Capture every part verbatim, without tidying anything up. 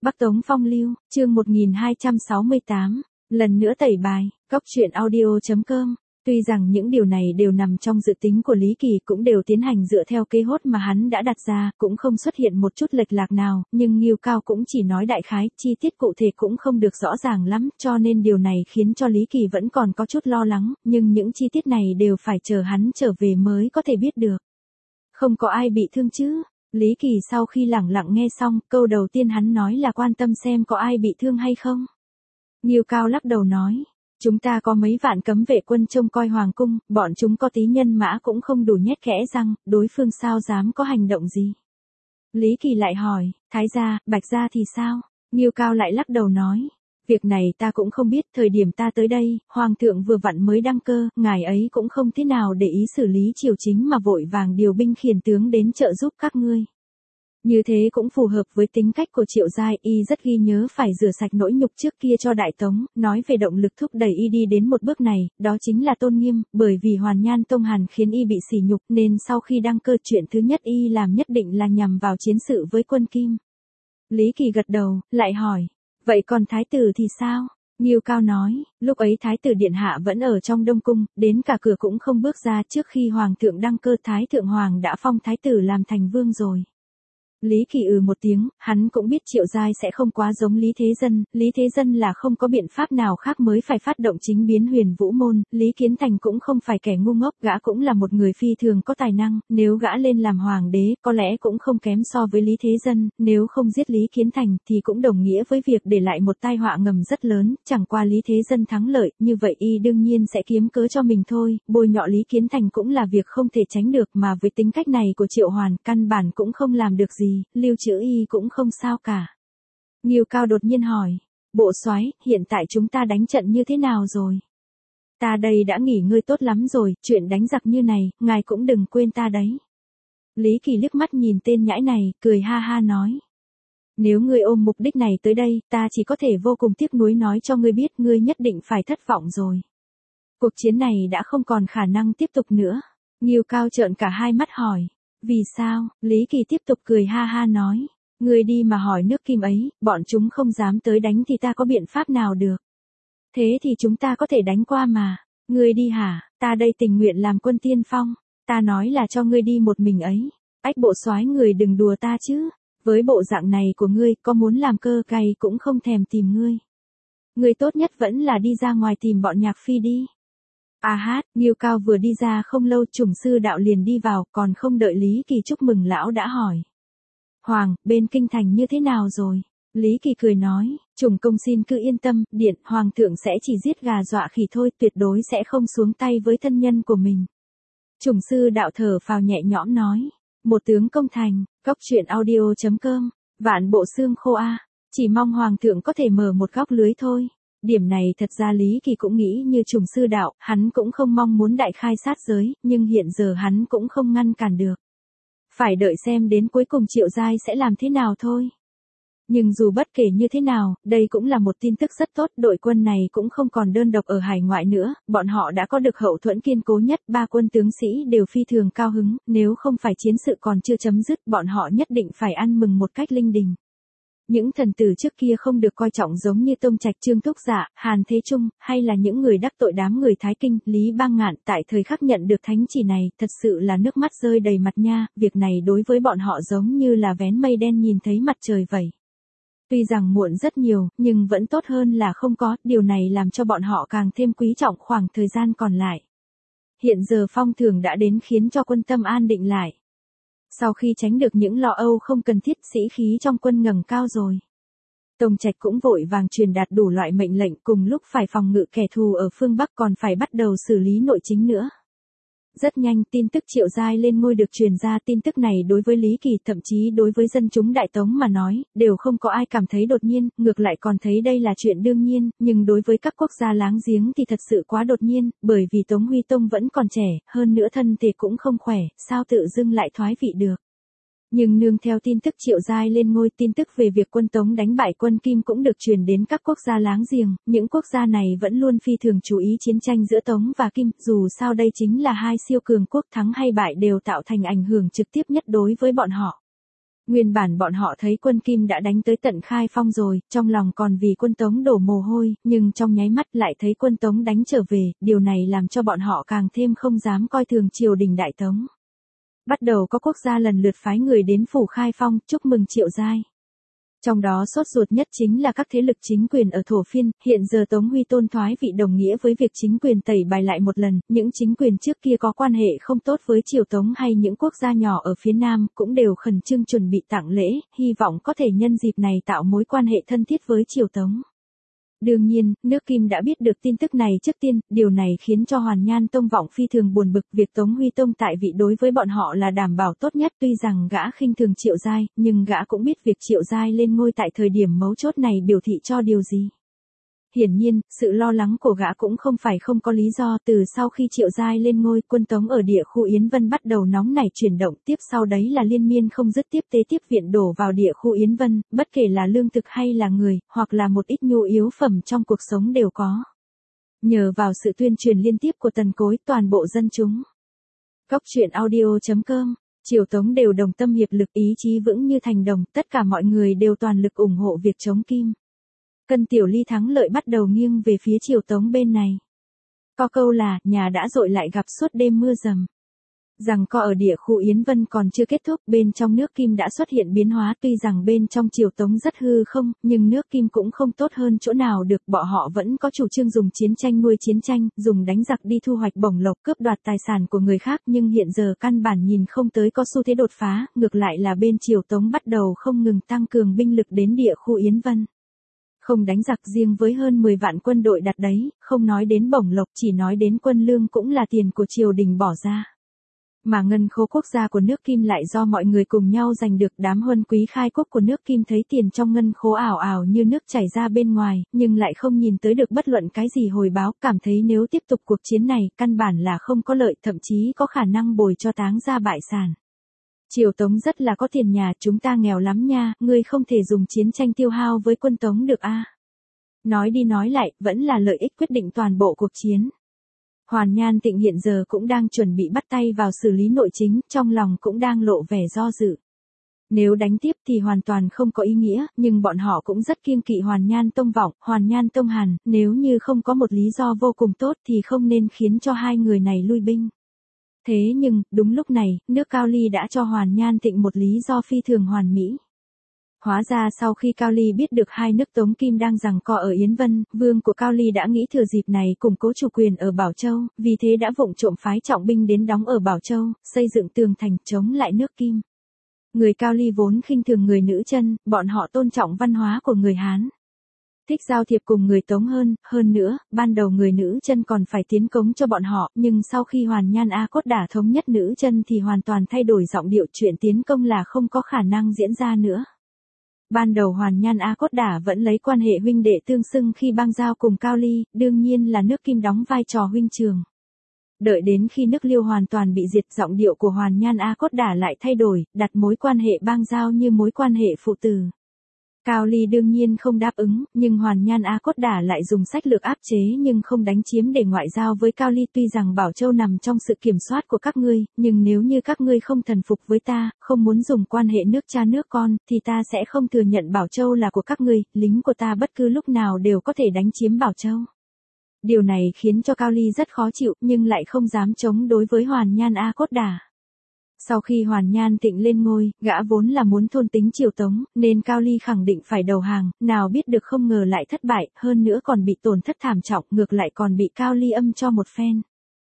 Bắc Tống Phong Lưu, chương một nghìn hai trăm sáu mươi tám, lần nữa tẩy bài, Cóc truyện audio chấm com. Tuy rằng những điều này đều nằm trong dự tính của Lý Kỳ, cũng đều tiến hành dựa theo kế hoạch mà hắn đã đặt ra, cũng không xuất hiện một chút lệch lạc nào, nhưng Ngưu Cao cũng chỉ nói đại khái, chi tiết cụ thể cũng không được rõ ràng lắm, cho nên điều này khiến cho Lý Kỳ vẫn còn có chút lo lắng, nhưng những chi tiết này đều phải chờ hắn trở về mới có thể biết được. Không có ai bị thương chứ? Lý Kỳ sau khi lẳng lặng nghe xong, câu đầu tiên hắn nói là quan tâm xem có ai bị thương hay không. Ngưu Cao lắc đầu nói, chúng ta có mấy vạn cấm vệ quân trông coi hoàng cung, bọn chúng có tí nhân mã cũng không đủ nhét kẽ răng, đối phương sao dám có hành động gì. Lý Kỳ lại hỏi, Thái gia, Bạch gia thì sao? Ngưu Cao lại lắc đầu nói, việc này ta cũng không biết, thời điểm ta tới đây, hoàng thượng vừa vặn mới đăng cơ, ngài ấy cũng không thế nào để ý xử lý triều chính mà vội vàng điều binh khiển tướng đến trợ giúp các ngươi. Như thế cũng phù hợp với tính cách của Triệu Giai, y rất ghi nhớ phải rửa sạch nỗi nhục trước kia cho Đại Tống, nói về động lực thúc đẩy y đi đến một bước này, đó chính là tôn nghiêm, bởi vì Hoàn Nhan Tông Hàn khiến y bị sỉ nhục nên sau khi đăng cơ chuyện thứ nhất y làm nhất định là nhằm vào chiến sự với quân Kim. Lý Kỳ gật đầu, lại hỏi, vậy còn Thái tử thì sao? Ngưu Cao nói, lúc ấy Thái tử Điện Hạ vẫn ở trong Đông Cung, đến cả cửa cũng không bước ra, trước khi Hoàng thượng đăng cơ Thái thượng Hoàng đã phong Thái tử làm thành vương rồi. Lý Kỳ ừ một tiếng, hắn cũng biết Triệu Giai sẽ không quá giống Lý Thế Dân, Lý Thế Dân là không có biện pháp nào khác mới phải phát động chính biến Huyền Vũ Môn, Lý Kiến Thành cũng không phải kẻ ngu ngốc, gã cũng là một người phi thường có tài năng, nếu gã lên làm hoàng đế, có lẽ cũng không kém so với Lý Thế Dân, nếu không giết Lý Kiến Thành thì cũng đồng nghĩa với việc để lại một tai họa ngầm rất lớn, chẳng qua Lý Thế Dân thắng lợi, như vậy y đương nhiên sẽ kiếm cớ cho mình thôi, bôi nhọ Lý Kiến Thành cũng là việc không thể tránh được, mà với tính cách này của Triệu Hoàn, căn bản cũng không làm được gì. Lưu trữ y cũng không sao cả. Ngưu Cao đột nhiên hỏi, bộ soái, hiện tại chúng ta đánh trận như thế nào rồi? Ta đây đã nghỉ ngơi tốt lắm rồi, chuyện đánh giặc như này, ngài cũng đừng quên ta đấy. Lý Kỳ liếc mắt nhìn tên nhãi này, cười ha ha nói. Nếu ngươi ôm mục đích này tới đây, ta chỉ có thể vô cùng tiếc nuối nói cho ngươi biết, ngươi nhất định phải thất vọng rồi. Cuộc chiến này đã không còn khả năng tiếp tục nữa. Ngưu Cao trợn cả hai mắt hỏi. Vì sao? Lý Kỳ tiếp tục cười ha ha nói. Ngươi đi mà hỏi nước Kim ấy, bọn chúng không dám tới đánh thì ta có biện pháp nào được. Thế thì chúng ta có thể đánh qua mà. Ngươi đi hả? Ta đây tình nguyện làm quân tiên phong. Ta nói là cho ngươi đi một mình ấy. Ách bộ soái, người đừng đùa ta chứ. Với bộ dạng này của ngươi, có muốn làm cơ cày cũng không thèm tìm ngươi. Ngươi tốt nhất vẫn là đi ra ngoài tìm bọn Nhạc Phi đi. À hát, Ngưu Cao vừa đi ra không lâu, Chủng sư đạo liền đi vào, còn không đợi Lý Kỳ chúc mừng lão đã hỏi. Hoàng, bên kinh thành như thế nào rồi? Lý Kỳ cười nói, Chủng công xin cứ yên tâm, điện, Hoàng thượng sẽ chỉ giết gà dọa khỉ thôi, tuyệt đối sẽ không xuống tay với thân nhân của mình. Chủng sư đạo thở phào nhẹ nhõm nói, một tướng công thành, Cóc truyện audio chấm com, vạn bộ xương khô a, chỉ mong Hoàng thượng có thể mở một góc lưới thôi. Điểm này thật ra Lý Kỳ cũng nghĩ như Chủng sư đạo, hắn cũng không mong muốn đại khai sát giới, nhưng hiện giờ hắn cũng không ngăn cản được. Phải đợi xem đến cuối cùng Triệu Giai sẽ làm thế nào thôi. Nhưng dù bất kể như thế nào, đây cũng là một tin tức rất tốt, đội quân này cũng không còn đơn độc ở hải ngoại nữa, bọn họ đã có được hậu thuẫn kiên cố nhất, ba quân tướng sĩ đều phi thường cao hứng, nếu không phải chiến sự còn chưa chấm dứt, bọn họ nhất định phải ăn mừng một cách linh đình. Những thần tử trước kia không được coi trọng giống như Tông Trạch, Trương Thúc Dạ, Hàn Thế Trung, hay là những người đắc tội đám người Thái Kinh, Lý Bang Ngạn, tại thời khắc nhận được thánh chỉ này, thật sự là nước mắt rơi đầy mặt nha, việc này đối với bọn họ giống như là vén mây đen nhìn thấy mặt trời vậy. Tuy rằng muộn rất nhiều, nhưng vẫn tốt hơn là không có, điều này làm cho bọn họ càng thêm quý trọng khoảng thời gian còn lại. Hiện giờ phong thường đã đến khiến cho quân tâm an định lại. Sau khi tránh được những lo âu không cần thiết, sĩ khí trong quân ngẩng cao rồi. Tông Trạch cũng vội vàng truyền đạt đủ loại mệnh lệnh, cùng lúc phải phòng ngự kẻ thù ở phương Bắc, còn phải bắt đầu xử lý nội chính nữa. Rất nhanh, tin tức Triệu Giai lên ngôi được truyền ra, tin tức này đối với Lý Kỳ, thậm chí đối với dân chúng Đại Tống mà nói, đều không có ai cảm thấy đột nhiên, ngược lại còn thấy đây là chuyện đương nhiên, nhưng đối với các quốc gia láng giếng thì thật sự quá đột nhiên, bởi vì Tống Huy Tông vẫn còn trẻ, hơn nữa thân thể cũng không khỏe, sao tự dưng lại thoái vị được. Nhưng nương theo tin tức Triệu Giai lên ngôi, tin tức về việc quân Tống đánh bại quân Kim cũng được truyền đến các quốc gia láng giềng, những quốc gia này vẫn luôn phi thường chú ý chiến tranh giữa Tống và Kim, dù sao đây chính là hai siêu cường quốc, thắng hay bại đều tạo thành ảnh hưởng trực tiếp nhất đối với bọn họ. Nguyên bản bọn họ thấy quân Kim đã đánh tới tận Khai Phong rồi, trong lòng còn vì quân Tống đổ mồ hôi, nhưng trong nháy mắt lại thấy quân Tống đánh trở về, điều này làm cho bọn họ càng thêm không dám coi thường triều đình Đại Tống. Bắt đầu có quốc gia lần lượt phái người đến phủ Khai Phong, chúc mừng Triệu Giai. Trong đó sốt ruột nhất chính là các thế lực chính quyền ở Thổ Phiên, hiện giờ Tống Huy Tôn thoái vị đồng nghĩa với việc chính quyền tẩy bài lại một lần, những chính quyền trước kia có quan hệ không tốt với Triều Tống hay những quốc gia nhỏ ở phía Nam cũng đều khẩn trương chuẩn bị tặng lễ, hy vọng có thể nhân dịp này tạo mối quan hệ thân thiết với Triều Tống. Đương nhiên, nước Kim đã biết được tin tức này trước tiên, điều này khiến cho Hoàn Nhan Tông Vọng phi thường buồn bực, việc Tống Huy Tông tại vị đối với bọn họ là đảm bảo tốt nhất, tuy rằng gã khinh thường Triệu Giai, nhưng gã cũng biết việc Triệu Giai lên ngôi tại thời điểm mấu chốt này biểu thị cho điều gì. Hiển nhiên, sự lo lắng của gã cũng không phải không có lý do, từ sau khi Triệu Giai lên ngôi, quân Tống ở địa khu Yến Vân bắt đầu nóng nảy chuyển động, tiếp sau đấy là liên miên không dứt tiếp tế tiếp viện đổ vào địa khu Yến Vân, bất kể là lương thực hay là người, hoặc là một ít nhu yếu phẩm trong cuộc sống đều có. Nhờ vào sự tuyên truyền liên tiếp của Tần Cối, toàn bộ dân chúng. Cốc truyện audio chấm com, Triều Tống đều đồng tâm hiệp lực, ý chí vững như thành đồng, tất cả mọi người đều toàn lực ủng hộ việc chống Kim. Cân Tiểu Ly thắng lợi bắt đầu nghiêng về phía Triều Tống bên này. Có câu là, nhà đã dội lại gặp suốt đêm mưa rầm. Rằng co ở địa khu Yến Vân còn chưa kết thúc, bên trong nước Kim đã xuất hiện biến hóa, tuy rằng bên trong Triều Tống rất hư không, nhưng nước Kim cũng không tốt hơn chỗ nào được, bọn họ vẫn có chủ trương dùng chiến tranh nuôi chiến tranh, dùng đánh giặc đi thu hoạch bổng lộc, cướp đoạt tài sản của người khác, nhưng hiện giờ căn bản nhìn không tới có xu thế đột phá, ngược lại là bên Triều Tống bắt đầu không ngừng tăng cường binh lực đến địa khu Yến Vân. Không đánh giặc riêng với hơn mười vạn quân đội đặt đấy, không nói đến bổng lộc, chỉ nói đến quân lương cũng là tiền của triều đình bỏ ra. Mà ngân khố quốc gia của nước Kim lại do mọi người cùng nhau giành được, đám huân quý khai quốc của nước Kim thấy tiền trong ngân khố ảo ảo như nước chảy ra bên ngoài, nhưng lại không nhìn tới được bất luận cái gì hồi báo, cảm thấy nếu tiếp tục cuộc chiến này, căn bản là không có lợi, thậm chí có khả năng bồi cho táng ra bại sản. Triều Tống rất là có tiền nhà, chúng ta nghèo lắm nha, ngươi không thể dùng chiến tranh tiêu hao với quân Tống được a. Nói đi nói lại, vẫn là lợi ích quyết định toàn bộ cuộc chiến. Hoàn Nhan Tịnh hiện giờ cũng đang chuẩn bị bắt tay vào xử lý nội chính, trong lòng cũng đang lộ vẻ do dự. Nếu đánh tiếp thì hoàn toàn không có ý nghĩa, nhưng bọn họ cũng rất kiêng kỵ Hoàn Nhan Tông Vọng, Hoàn Nhan Tông Hàn, nếu như không có một lý do vô cùng tốt thì không nên khiến cho hai người này lui binh. Thế nhưng, đúng lúc này, nước Cao Ly đã cho Hoàn Nhan Tịnh một lý do phi thường hoàn mỹ. Hóa ra sau khi Cao Ly biết được hai nước Tống Kim đang giằng co ở Yến Vân, vương của Cao Ly đã nghĩ thừa dịp này củng cố chủ quyền ở Bảo Châu, vì thế đã vụng trộm phái trọng binh đến đóng ở Bảo Châu, xây dựng tường thành chống lại nước Kim. Người Cao Ly vốn khinh thường người nữ chân, bọn họ tôn trọng văn hóa của người Hán. Thích giao thiệp cùng người Tống hơn, hơn nữa, ban đầu người nữ chân còn phải tiến cống cho bọn họ, nhưng sau khi Hoàn Nhan A Cốt Đả thống nhất nữ chân thì hoàn toàn thay đổi giọng điệu, chuyện tiến công là không có khả năng diễn ra nữa. Ban đầu Hoàn Nhan A Cốt Đả vẫn lấy quan hệ huynh đệ tương xưng khi bang giao cùng Cao Ly, đương nhiên là nước Kim đóng vai trò huynh trường. Đợi đến khi nước Liêu hoàn toàn bị diệt, giọng điệu của Hoàn Nhan A Cốt Đả lại thay đổi, đặt mối quan hệ bang giao như mối quan hệ phụ tử. Cao Ly đương nhiên không đáp ứng, nhưng Hoàn Nhan A Cốt Đả lại dùng sách lược áp chế nhưng không đánh chiếm để ngoại giao với Cao Ly, tuy rằng Bảo Châu nằm trong sự kiểm soát của các ngươi, nhưng nếu như các ngươi không thần phục với ta, không muốn dùng quan hệ nước cha nước con, thì ta sẽ không thừa nhận Bảo Châu là của các ngươi, lính của ta bất cứ lúc nào đều có thể đánh chiếm Bảo Châu. Điều này khiến cho Cao Ly rất khó chịu, nhưng lại không dám chống đối với Hoàn Nhan A Cốt Đả. Sau khi Hoàn Nhan Tịnh lên ngôi, gã vốn là muốn thôn tính Triều Tống, nên Cao Ly khẳng định phải đầu hàng, nào biết được không ngờ lại thất bại, hơn nữa còn bị tổn thất thảm trọng, ngược lại còn bị Cao Ly âm cho một phen.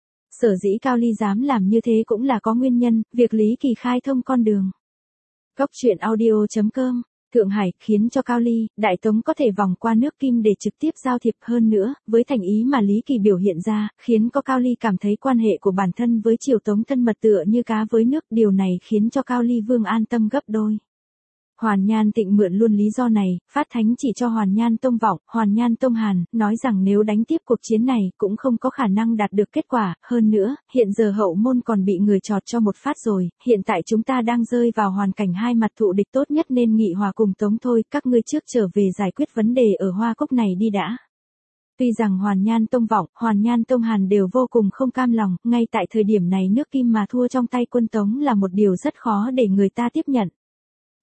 Sở dĩ Cao Ly dám làm như thế cũng là có nguyên nhân, việc Lý Kỳ khai thông con đường. Cốc truyện audio chấm com, Thượng Hải, khiến cho Cao Ly, Đại Tống có thể vòng qua nước Kim để trực tiếp giao thiệp, hơn nữa, với thành ý mà Lý Kỳ biểu hiện ra, khiến có Cao Ly cảm thấy quan hệ của bản thân với Triều Tống thân mật tựa như cá với nước, điều này khiến cho Cao Ly Vương an tâm gấp đôi. Hoàn Nhan Tịnh mượn luôn lý do này, phát thánh chỉ cho Hoàn Nhan Tông Vọng, Hoàn Nhan Tông Hàn, nói rằng nếu đánh tiếp cuộc chiến này, cũng không có khả năng đạt được kết quả, hơn nữa, hiện giờ hậu môn còn bị người chọt cho một phát rồi, hiện tại chúng ta đang rơi vào hoàn cảnh hai mặt thụ địch, tốt nhất nên nghị hòa cùng Tống thôi, các ngươi trước trở về giải quyết vấn đề ở Hoa Cốc này đi đã. Tuy rằng Hoàn Nhan Tông Vọng, Hoàn Nhan Tông Hàn đều vô cùng không cam lòng, ngay tại thời điểm này nước Kim mà thua trong tay quân Tống là một điều rất khó để người ta tiếp nhận.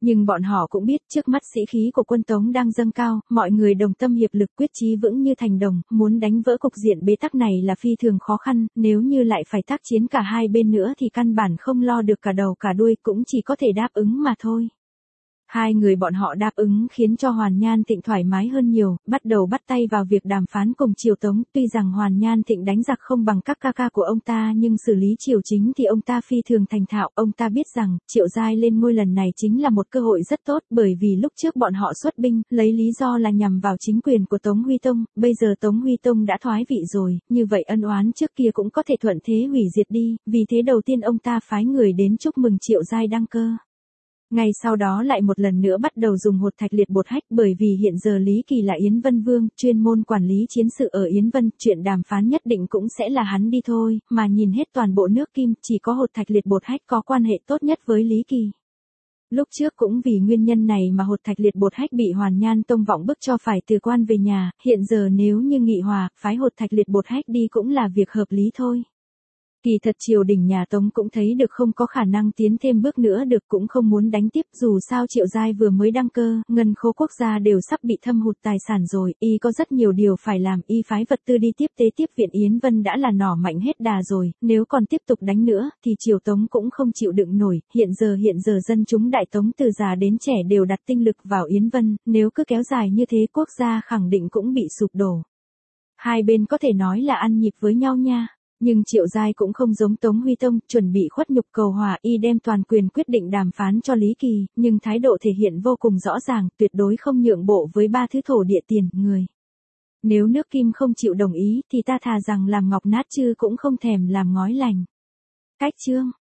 Nhưng bọn họ cũng biết trước mắt sĩ khí của quân Tống đang dâng cao, mọi người đồng tâm hiệp lực quyết chí vững như thành đồng, muốn đánh vỡ cục diện bế tắc này là phi thường khó khăn, nếu như lại phải tác chiến cả hai bên nữa thì căn bản không lo được cả đầu cả đuôi, cũng chỉ có thể đáp ứng mà thôi. Hai người bọn họ đáp ứng khiến cho Hoàn Nhan Thịnh thoải mái hơn nhiều, bắt đầu bắt tay vào việc đàm phán cùng triều Tống, tuy rằng Hoàn Nhan Thịnh đánh giặc không bằng các ca ca của ông ta nhưng xử lý triều chính thì ông ta phi thường thành thạo, ông ta biết rằng Triệu Giai lên ngôi lần này chính là một cơ hội rất tốt, bởi vì lúc trước bọn họ xuất binh, lấy lý do là nhằm vào chính quyền của Tống Huy Tông, bây giờ Tống Huy Tông đã thoái vị rồi, như vậy ân oán trước kia cũng có thể thuận thế hủy diệt đi, vì thế đầu tiên ông ta phái người đến chúc mừng Triệu Giai đăng cơ. Ngay sau đó lại một lần nữa bắt đầu dùng hột thạch liệt bột hách, bởi vì hiện giờ Lý Kỳ là Yến Vân Vương, chuyên môn quản lý chiến sự ở Yến Vân, chuyện đàm phán nhất định cũng sẽ là hắn đi thôi, mà nhìn hết toàn bộ nước Kim, chỉ có hột thạch liệt bột hách có quan hệ tốt nhất với Lý Kỳ. Lúc trước cũng vì nguyên nhân này mà hột thạch liệt bột hách bị Hoàn Nhan Tông vọng bức cho phải từ quan về nhà, hiện giờ nếu như nghị hòa, phái hột thạch liệt bột hách đi cũng là việc hợp lý thôi. Kỳ thật triều đình nhà Tống cũng thấy được không có khả năng tiến thêm bước nữa được, cũng không muốn đánh tiếp, dù sao Triệu Giai vừa mới đăng cơ, ngân khố quốc gia đều sắp bị thâm hụt tài sản rồi, y có rất nhiều điều phải làm, y phái vật tư đi tiếp tế tiếp viện Yến Vân đã là nỏ mạnh hết đà rồi, nếu còn tiếp tục đánh nữa, thì triều Tống cũng không chịu đựng nổi, hiện giờ hiện giờ dân chúng đại Tống từ già đến trẻ đều đặt tinh lực vào Yến Vân, nếu cứ kéo dài như thế quốc gia khẳng định cũng bị sụp đổ. Hai bên có thể nói là ăn nhịp với nhau nha. Nhưng Triệu Giai cũng không giống Tống Huy Tông, chuẩn bị khuất nhục cầu hòa, y đem toàn quyền quyết định đàm phán cho Lý Kỳ, nhưng thái độ thể hiện vô cùng rõ ràng, tuyệt đối không nhượng bộ với ba thứ thổ địa tiền, người. Nếu nước Kim không chịu đồng ý, thì ta thà rằng làm ngọc nát chứ cũng không thèm làm ngói lành. Cách chương